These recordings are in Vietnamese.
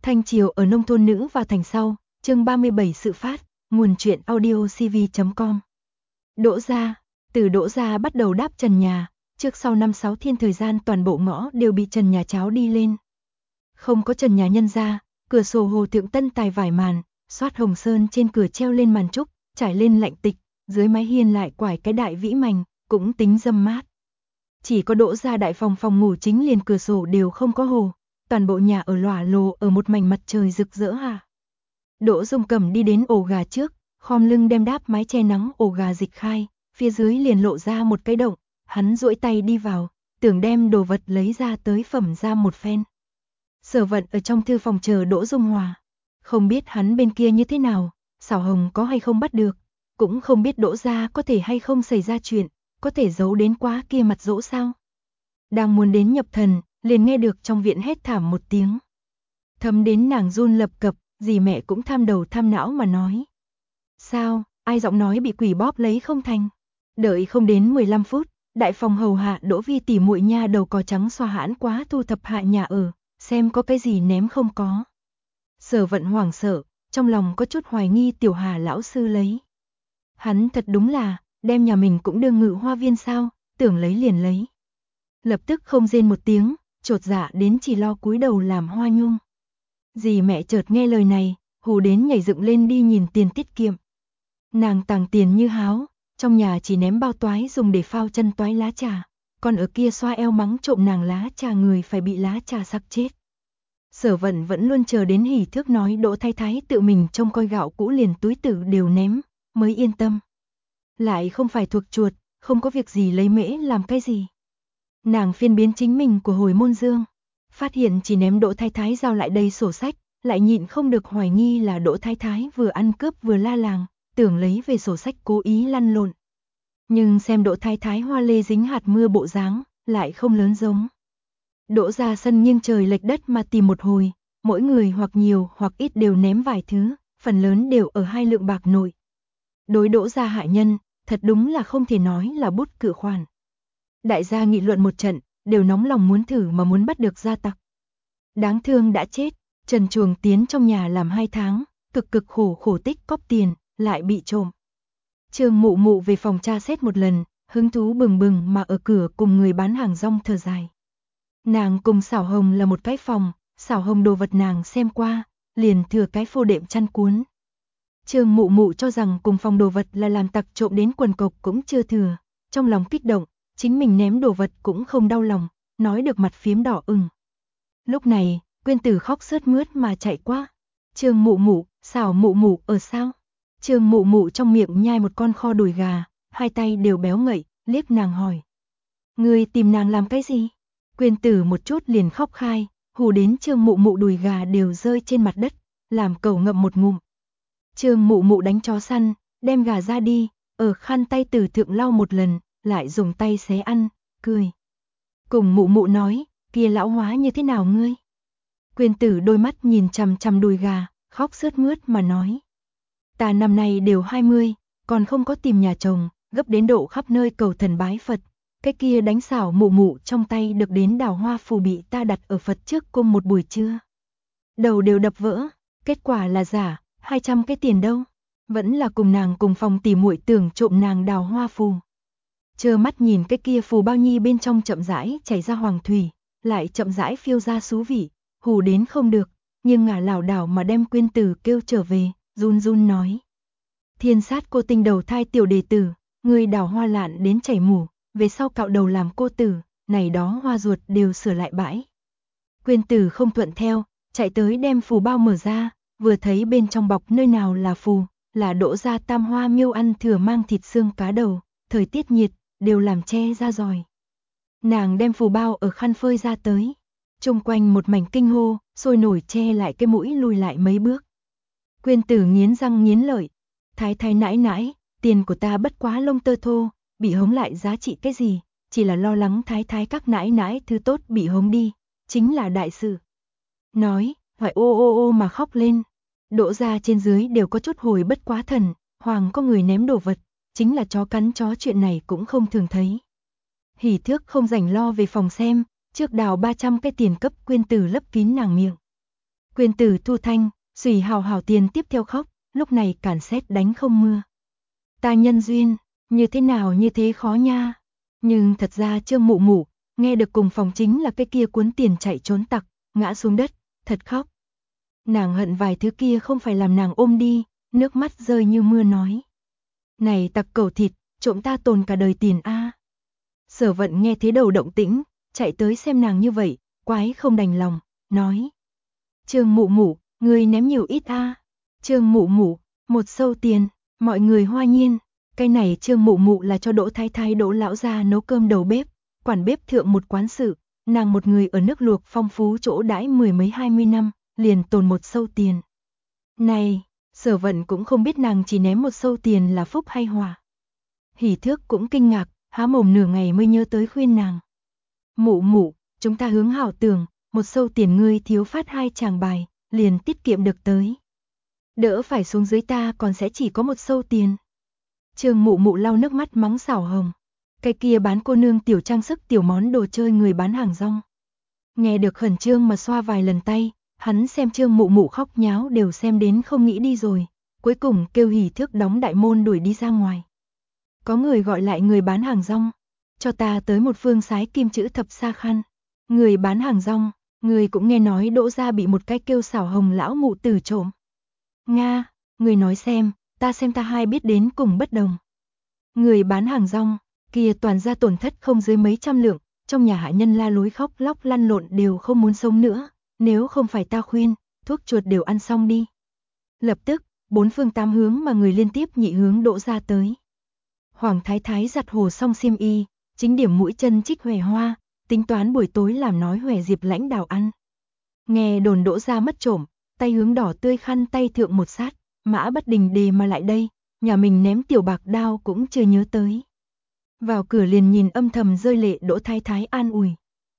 Thanh triều ở nông thôn nữ vào thành sau, chương 37 sự phát, nguồn truyện audiocv.com. Đỗ gia, từ Đỗ gia bắt đầu đáp trần nhà, trước sau 5-6 thiên thời gian toàn bộ ngõ đều bị trần nhà cháo đi lên. Không có trần nhà nhân gia, cửa sổ hồ thượng tân tài vải màn, xoát hồng sơn trên cửa treo lên màn trúc, trải lên lạnh tịch, dưới mái hiên lại quải cái đại vĩ mành, cũng tính râm mát. Chỉ có Đỗ gia đại phòng phòng ngủ chính liền cửa sổ đều không có hồ, toàn bộ nhà ở lỏa lồ ở một mảnh mặt trời rực rỡ hà. Đỗ Dung Cẩm đi đến ổ gà trước, khom lưng đem đáp mái che nắng ổ gà dịch khai, phía dưới liền lộ ra một cái động, hắn duỗi tay đi vào, tưởng đem đồ vật lấy ra tới phẩm ra một phen. Sở Vận ở trong thư phòng chờ Đỗ Dung Hòa, không biết hắn bên kia như thế nào, Xảo Hồng có hay không bắt được, cũng không biết Đỗ gia có thể hay không xảy ra chuyện, có thể giấu đến quá kia mặt dỗ sao. Đang muốn đến nhập thần, liền nghe được trong viện hét thảm một tiếng. Thấm đến nàng run lập cập, dì mẹ cũng tham đầu tham não mà nói. Sao, ai giọng nói bị quỷ bóp lấy không thành. Đợi không đến 15 phút, đại phòng hầu hạ Đỗ Vi tỉ muội nha đầu cò trắng xoa hãn quá thu thập hạ nhà ở, xem có cái gì ném không có. Sở Vận hoảng sợ, trong lòng có chút hoài nghi Tiểu Hà lão sư lấy. Hắn thật đúng là, đem nhà mình cũng đương ngự hoa viên sao, tưởng lấy liền lấy. Lập tức không rên một tiếng, chột dạ đến chỉ lo cúi đầu làm hoa nhung. Dì mẹ chợt nghe lời này, hù đến nhảy dựng lên đi nhìn tiền tiết kiệm. Nàng tàng tiền như háo, trong nhà chỉ ném bao toái dùng để phao chân toái lá trà, còn ở kia xoa eo mắng trộm nàng lá trà người phải bị lá trà sặc chết. Sở Vận vẫn luôn chờ đến hỉ thước nói Đỗ Thái Thái tự mình trông coi gạo cũ liền túi tử đều ném, mới yên tâm. Lại không phải thuộc chuột, không có việc gì lấy mễ làm cái gì. Nàng phiên biến chính mình của hồi môn dương, phát hiện chỉ ném Đỗ Thái Thái giao lại đây sổ sách, lại nhịn không được hoài nghi là Đỗ Thái Thái vừa ăn cướp vừa la làng, tưởng lấy về sổ sách cố ý lăn lộn. Nhưng xem Đỗ Thái Thái hoa lê dính hạt mưa bộ dáng, lại không lớn giống. Đỗ ra sân nghiêng trời lệch đất mà tìm một hồi, mỗi người hoặc nhiều hoặc ít đều ném vài thứ, phần lớn đều ở 2 lượng bạc nội. Đối Đỗ gia hạ nhân, thật đúng là không thể nói là bút cự khoản. Đại gia nghị luận một trận, đều nóng lòng muốn thử mà muốn bắt được gia tặc. Đáng thương đã chết, Trần Chuồng tiến trong nhà làm 2 tháng, cực khổ tích cóp tiền, lại bị trộm. Trương Mụ Mụ về phòng tra xét một lần, hứng thú bừng bừng mà ở cửa cùng người bán hàng rong thở dài. Nàng cùng Xảo Hồng là một cái phòng, Xảo Hồng đồ vật nàng xem qua, liền thừa cái phô đệm chăn cuốn. Trương Mụ Mụ cho rằng cùng phòng đồ vật là làm tặc trộm đến quần cộc cũng chưa thừa, trong lòng kích động, chính mình ném đồ vật cũng không đau lòng, nói được mặt phím đỏ ửng. Lúc này, Quyên Tử khóc sướt mướt mà chạy qua. Trương Mụ Mụ, Xảo Mụ Mụ ở sao? Trương Mụ Mụ trong miệng nhai một con kho đùi gà, 2 tay đều béo ngậy, liếc nàng hỏi. Ngươi tìm nàng làm cái gì? Quyên Tử một chút liền khóc khai, hù đến Trương Mụ Mụ đùi gà đều rơi trên mặt đất, làm cẩu ngậm một ngụm. Trương Mụ Mụ đánh chó săn, đem gà ra đi, ở khăn tay tử thượng lau một lần, lại dùng tay xé ăn, cười. Cùng Mụ Mụ nói, kia lão hóa như thế nào ngươi? Quyên Tử đôi mắt nhìn chằm chằm đùi gà, khóc sướt mướt mà nói. Ta năm nay đều 20, còn không có tìm nhà chồng, gấp đến độ khắp nơi cầu thần bái Phật. Cái kia đánh Xảo Mụ Mụ trong tay được đến đào hoa phù bị ta đặt ở Phật trước cung một buổi trưa. Đầu đều đập vỡ, kết quả là giả, 200 cái tiền đâu. Vẫn là cùng nàng cùng phòng tỉ muội tưởng trộm nàng đào hoa phù. Trơ mắt nhìn cái kia phù bao nhi bên trong chậm rãi chảy ra hoàng thủy, lại chậm rãi phiêu ra xú vị, hù đến không được, nhưng ngả lảo đảo mà đem Quyên Tử kêu trở về, run run nói. Thiên sát cô tinh đầu thai tiểu đệ tử, ngươi đào hoa lạn đến chảy mủ, về sau cạo đầu làm cô tử, này đó hoa ruột đều sửa lại bãi. Quyên Tử không thuận theo, chạy tới đem phù bao mở ra, vừa thấy bên trong bọc nơi nào là phù, là Đỗ gia tam hoa miêu ăn thừa mang thịt xương cá đầu, thời tiết nhiệt, đều làm che ra rồi. Nàng đem phù bao ở khăn phơi ra tới, chung quanh một mảnh kinh hô, sôi nổi che lại cái mũi lùi lại mấy bước. Quyên Tử nghiến răng nghiến lợi, Thái Thái nãi nãi, tiền của ta bất quá lông tơ thô, bị hống lại giá trị cái gì, chỉ là lo lắng Thái Thái các nãi nãi thứ tốt bị hống đi, chính là đại sự. Nói, hoài ô mà khóc lên. Đỗ gia trên dưới đều có chút hồi bất quá thần, hoàng có người ném đồ vật, chính là chó cắn chó chuyện này cũng không thường thấy. Hỉ Thước không rảnh lo về phòng xem, trước đào 300 cái tiền cấp Quyên Tử lấp kín nàng miệng. Quyền tử thu thanh, xùy hào hào tiền tiếp theo khóc, lúc này càn sét đánh không mưa. Ta nhân duyên, như thế nào như thế khó nha. Nhưng thật ra Trương Mụ Mụ, nghe được cùng phòng chính là cái kia cuốn tiền chạy trốn tặc, ngã xuống đất, thật khóc. Nàng hận vài thứ kia không phải làm nàng ôm đi, nước mắt rơi như mưa nói. Này tặc cẩu thịt, trộm ta tồn cả đời tiền a. Sở Vận nghe thế đầu động tĩnh, chạy tới xem nàng như vậy, quái không đành lòng, nói. Trương Mụ Mụ, người ném nhiều ít a. Trương Mụ Mụ, 1 sâu tiền, mọi người hoa nhiên. Cái này Trương Mụ Mụ là cho Đỗ Thái Thái Đỗ lão gia nấu cơm đầu bếp, quản bếp thượng một quán sự, nàng một người ở nước luộc phong phú chỗ đãi 10 mấy 20 năm, liền tồn 1 sâu tiền. Này, Sở Vận cũng không biết nàng chỉ ném 1 sâu tiền là phúc hay họa. Hỉ Thước cũng kinh ngạc, há mồm nửa ngày mới nhớ tới khuyên nàng. Mụ Mụ, chúng ta hướng hảo tưởng, 1 sâu tiền ngươi thiếu phát 2 tràng bài, liền tiết kiệm được tới. Đỡ phải xuống dưới ta còn sẽ chỉ có 1 sâu tiền. Trương Mụ Mụ lau nước mắt mắng xảo hồng. Cái kia bán cô nương tiểu trang sức tiểu món đồ chơi người bán hàng rong. Nghe được khẩn trương mà xoa vài lần tay, hắn xem Trương Mụ Mụ khóc nháo đều xem đến không nghĩ đi rồi, cuối cùng kêu Hỉ Thước đóng đại môn đuổi đi ra ngoài. Có người gọi lại người bán hàng rong, cho ta tới một phương sái kim chữ thập sa khăn. Người bán hàng rong, người cũng nghe nói Đỗ gia bị một cái kêu xảo hồng lão mụ tử trộm. Nga, người nói xem ta hai biết đến cùng bất đồng. Người bán hàng rong, kia toàn ra tổn thất không dưới mấy trăm lượng, trong nhà hạ nhân la lối khóc lóc lăn lộn đều không muốn sống nữa, nếu không phải ta khuyên, thuốc chuột đều ăn xong đi. Lập tức, 4 phương 8 hướng mà người liên tiếp nhị hướng Đỗ gia tới. Hoàng Thái Thái giặt hồ xong xiêm y, chính điểm mũi chân trích hòe hoa, tính toán buổi tối làm nói hòe Diệp Lãnh Đào ăn. Nghe đồn Đỗ gia mất trộm, tay hướng đỏ tươi khăn tay thượng một sát, Mã Bất Đình đề mà lại đây, nhà mình ném tiểu bạc đao cũng chưa nhớ tới. Vào cửa liền nhìn âm thầm rơi lệ Đỗ Thái Thái an ủi.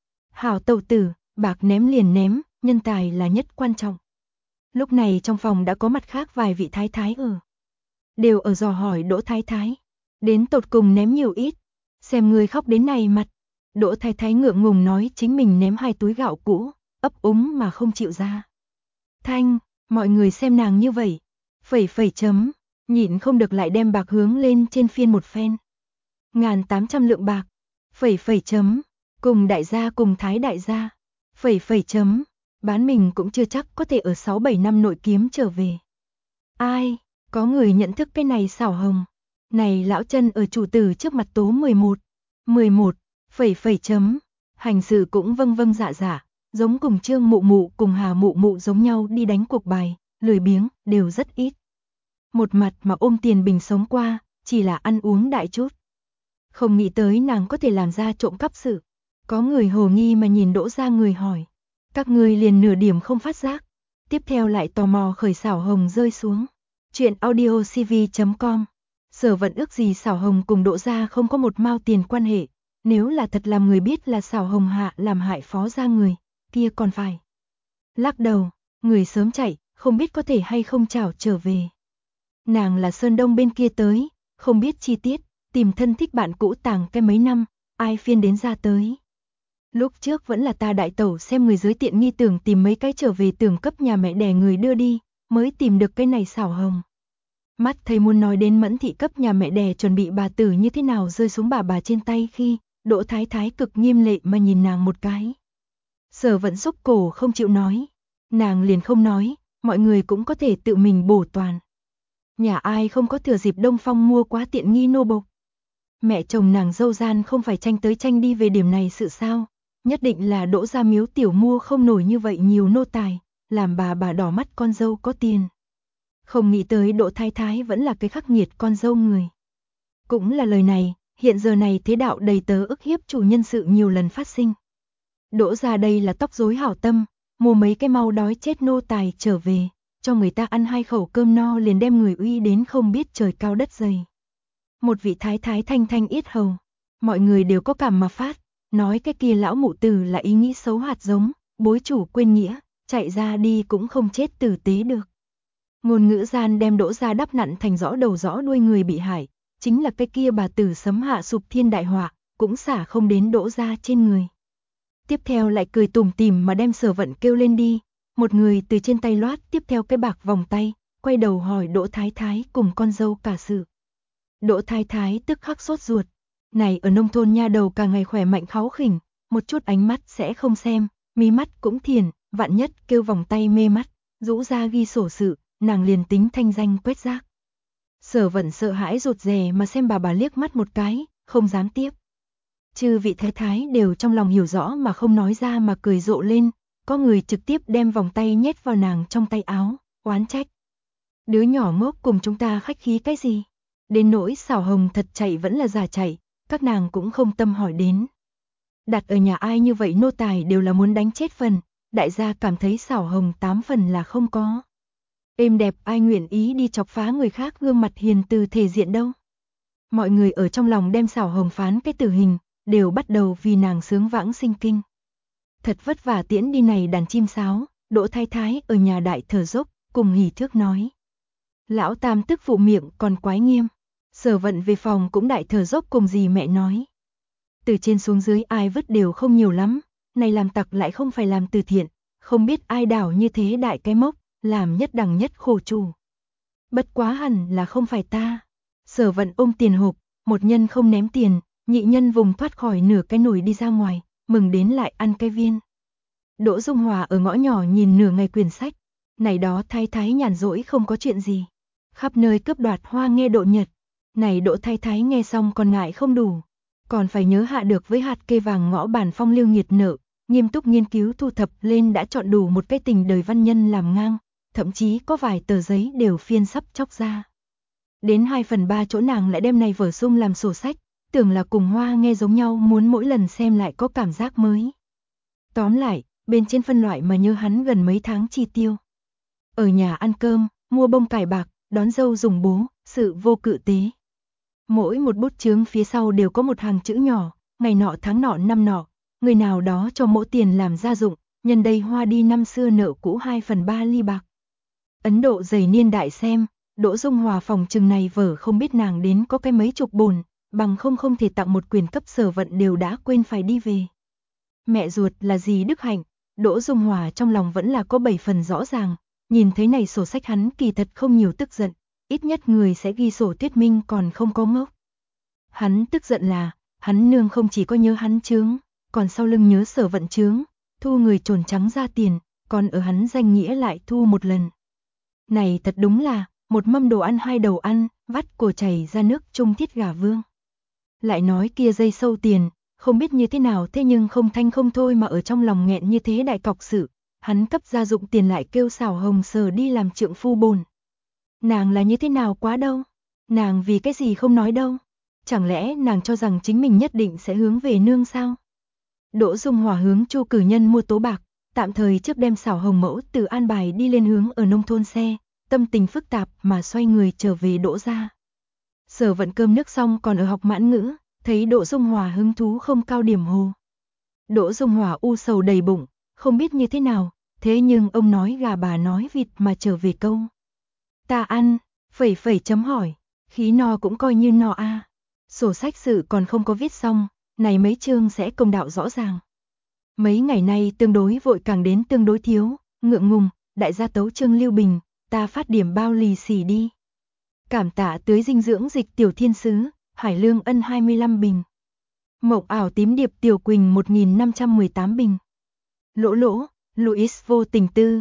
Hảo tẩu tử, bạc ném liền ném, nhân tài là nhất quan trọng. Lúc này trong phòng đã có mặt khác vài vị thái thái ở. Đều ở dò hỏi Đỗ Thái Thái. Đến tột cùng ném nhiều ít. Xem người khóc đến này mặt. Đỗ Thái Thái ngượng ngùng nói chính mình ném 2 túi gạo cũ, ấp úng mà không chịu ra. Thanh, mọi người xem nàng như vậy. Phẩy phẩy chấm, nhịn không được lại đem bạc hướng lên trên phiên một phen. 1.800 lượng bạc. Phẩy phẩy chấm, cùng đại gia cùng thái đại gia. Phẩy phẩy chấm, bán mình cũng chưa chắc có thể ở 6-7 năm nội kiếm trở về. Ai, có người nhận thức cái này xảo hồng. Này lão chân ở chủ tử trước mặt tố 11. 11, phẩy phẩy chấm, hành sự cũng vâng vâng dạ dạ, giống cùng Trương Mụ Mụ cùng Hà Mụ Mụ giống nhau đi đánh cuộc bài, lười biếng, đều rất ít. Một mặt mà ôm tiền bình sống qua, chỉ là ăn uống đại chút. Không nghĩ tới nàng có thể làm ra trộm cắp sự. Có người hồ nghi mà nhìn Đỗ gia người hỏi. Các người liền nửa điểm không phát giác. Tiếp theo lại tò mò khởi xảo hồng rơi xuống. Chuyện audiocv.com. Sở Vận ước gì xảo hồng cùng Đỗ gia không có một mao tiền quan hệ. Nếu là thật làm người biết là xảo hồng hạ làm hại phó gia người, kia còn phải. Lắc đầu, người sớm chạy, không biết có thể hay không chảo trở về. Nàng là Sơn Đông bên kia tới, không biết chi tiết, tìm thân thích bạn cũ tàng cái mấy năm, ai phiên đến ra tới. Lúc trước vẫn là ta đại tẩu xem người dưới tiện nghi tưởng tìm mấy cái trở về tưởng cấp nhà mẹ đẻ người đưa đi, mới tìm được cái này xảo hồng. Mắt thầy muốn nói đến Mẫn thị cấp nhà mẹ đẻ chuẩn bị bà tử như thế nào rơi xuống bà trên tay khi, Đỗ Thái Thái cực nghiêm lệ mà nhìn nàng một cái. Sở Vận xúc cổ không chịu nói, nàng liền không nói, mọi người cũng có thể tự mình bổ toàn. Nhà ai không có thừa dịp Đông Phong mua quá tiện nghi nô bộc. Mẹ chồng nàng dâu gian không phải tranh tới tranh đi về điểm này sự sao, nhất định là Đỗ gia miếu tiểu mua không nổi như vậy nhiều nô tài, làm bà đỏ mắt con dâu có tiền. Không nghĩ tới Đỗ Thái Thái vẫn là cái khắc nghiệt con dâu người. Cũng là lời này, hiện giờ này thế đạo đầy tớ ức hiếp chủ nhân sự nhiều lần phát sinh. Đỗ gia đây là tóc rối hảo tâm, mua mấy cái mau đói chết nô tài trở về, cho người ta ăn 2 khẩu cơm no liền đem người uy đến không biết trời cao đất dày. Một vị thái thái thanh thanh yết hầu, mọi người đều có cảm mà phát, nói cái kia lão mụ tử là ý nghĩ xấu hạt giống, bối chủ quên nghĩa, chạy ra đi cũng không chết tử tế được. Ngôn ngữ gian đem Đỗ gia đắp nặn thành rõ đầu rõ đuôi người bị hại, chính là cái kia bà tử sấm hạ sụp thiên đại họa, cũng xả không đến Đỗ gia trên người. Tiếp theo lại cười tủm tỉm mà đem Sở Vận kêu lên đi, Một người từ trên tay loát tiếp theo cái bạc vòng tay, quay đầu hỏi Đỗ Thái Thái cùng con dâu cả sự. Đỗ Thái Thái tức khắc sốt ruột. Này ở nông thôn nha đầu cả ngày khỏe mạnh kháu khỉnh, một chút ánh mắt sẽ không xem, mí mắt cũng thiền, vạn nhất kêu vòng tay mê mắt, rũ ra ghi sổ sự, nàng liền tính thanh danh quét rác. Sở Vận sợ hãi rụt rè mà xem bà liếc mắt một cái, không dám tiếp. Chư vị thái thái đều trong lòng hiểu rõ mà không nói ra mà cười rộ lên, có người trực tiếp đem vòng tay nhét vào nàng trong tay áo, oán trách. Đứa nhỏ ngốc cùng chúng ta khách khí cái gì? Đến nỗi Xảo Hồng thật chạy vẫn là giả chạy, các nàng cũng không tâm hỏi đến. Đặt ở nhà ai như vậy nô tài đều là muốn đánh chết phần, đại gia cảm thấy Xảo Hồng 8 phần là không có. Êm đẹp ai nguyện ý đi chọc phá người khác gương mặt hiền từ thể diện đâu. Mọi người ở trong lòng đem Xảo Hồng phán cái tử hình, đều bắt đầu vì nàng sướng vãng sinh kinh. Thật vất vả tiễn đi này đàn chim sáo, Đỗ Thái Thái ở nhà đại thở dốc, cùng hỉ thước nói. Lão tam tức phụ miệng còn quái nghiêm. Sở Vận về phòng cũng đại thở dốc cùng dì mẹ nói. Từ trên xuống dưới ai vứt đều không nhiều lắm, này làm tặc lại không phải làm từ thiện, không biết ai đảo như thế đại cái mốc, làm nhất đẳng nhất khổ chủ. Bất quá hẳn là không phải ta. Sở Vận ôm tiền hộp, một nhân không ném tiền, nhị nhân vùng thoát khỏi nửa cái nồi đi ra ngoài, mừng đến lại ăn cái viên. Đỗ Dung Hòa ở ngõ nhỏ nhìn nửa ngày quyển sách, này đó thái thái nhàn rỗi không có chuyện gì. Khắp nơi cướp đoạt hoa nghe độ nhật, này Đỗ Thái Thái nghe xong còn ngại không đủ, còn phải nhớ hạ được với hạt kê vàng ngõ bản phong lưu nghiệt nợ, nghiêm túc nghiên cứu thu thập lên đã chọn đủ một cái tình đời văn nhân làm ngang, thậm chí có vài tờ giấy đều phiên sắp chóc ra. Đến 2/3 chỗ nàng lại đem này vở sung làm sổ sách, tưởng là cùng hoa nghe giống nhau muốn mỗi lần xem lại có cảm giác mới. Tóm lại, bên trên phân loại mà nhớ hắn gần mấy tháng chi tiêu. Ở nhà ăn cơm, mua bông cải bạc, đón dâu dùng bố, sự vô cự tế. Mỗi một bút chướng phía sau đều có một hàng chữ nhỏ, ngày nọ tháng nọ năm nọ, người nào đó cho mỗ tiền làm gia dụng, nhân đây hoa đi năm xưa nợ cũ 2/3 ly bạc. Ấn Độ dày niên đại xem, Đỗ Dung Hòa phòng chừng này vở không biết nàng đến có cái mấy chục bồn, bằng không thể tặng một quyền cấp Sở Vận đều đã quên phải đi về. Mẹ ruột là gì Đức Hạnh, Đỗ Dung Hòa trong lòng vẫn là có 7 phần rõ ràng, nhìn thấy này sổ sách hắn kỳ thật không nhiều tức giận, ít nhất người sẽ ghi sổ thuyết minh còn không có ngốc. Hắn tức giận là, hắn nương không chỉ có nhớ hắn chướng, còn sau lưng nhớ Sở Vận chướng, thu người trồn trắng ra tiền, còn ở hắn danh nghĩa lại thu một lần. Này thật đúng là, một mâm đồ ăn hai đầu ăn, vắt cổ chảy ra nước trung thiết gà vương. Lại nói kia dây sâu tiền, không biết như thế nào thế nhưng không thanh không thôi mà ở trong lòng nghẹn như thế đại cọc sự, hắn cấp gia dụng tiền lại kêu Xảo Hồng sờ đi làm trượng phu bồn. Nàng là như thế nào quá đâu? Nàng vì cái gì không nói đâu? Chẳng lẽ nàng cho rằng chính mình nhất định sẽ hướng về nương sao? Đỗ Dung Hòa hướng Chu cử nhân mua tố bạc, tạm thời trước đem Xảo Hồng mẫu từ An Bài đi lên hướng ở nông thôn xe, tâm tình phức tạp mà xoay người trở về Đỗ gia. Sở Vận cơm nước xong còn ở học mãn ngữ, thấy Đỗ Dung Hòa hứng thú không cao điểm hồ. Đỗ Dung Hòa u sầu đầy bụng, không biết như thế nào, thế nhưng ông nói gà bà nói vịt mà trở về câu. Ta ăn, chấm hỏi, khí no cũng coi như no a. Sổ sách sự còn không có viết xong, này mấy chương sẽ công đạo rõ ràng. Mấy ngày nay tương đối vội càng đến tương đối thiếu, ngượng ngùng, đại gia tấu Trương Lưu Bình, ta phát điểm bao lì xì đi. Cảm tạ tưới dinh dưỡng dịch tiểu thiên sứ, Hải Lương Ân 25 bình. Mộng ảo tím điệp tiểu Quỳnh 1518 bình. Lỗ lỗ, Louis vô tình tư,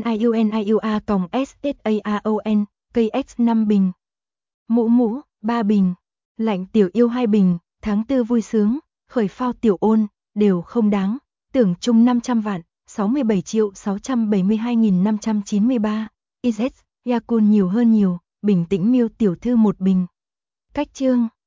NIUNIUA-SSAAON, KX 5 bình. Mũ mũ, 3 bình. Lạnh tiểu yêu 2 bình, tháng 4 vui sướng, khởi phao tiểu ôn, đều không đáng, tưởng chung 500 vạn, 67.672.593, IZ, Yakun nhiều hơn nhiều, bình tĩnh miêu tiểu thư 1 bình. Cách chương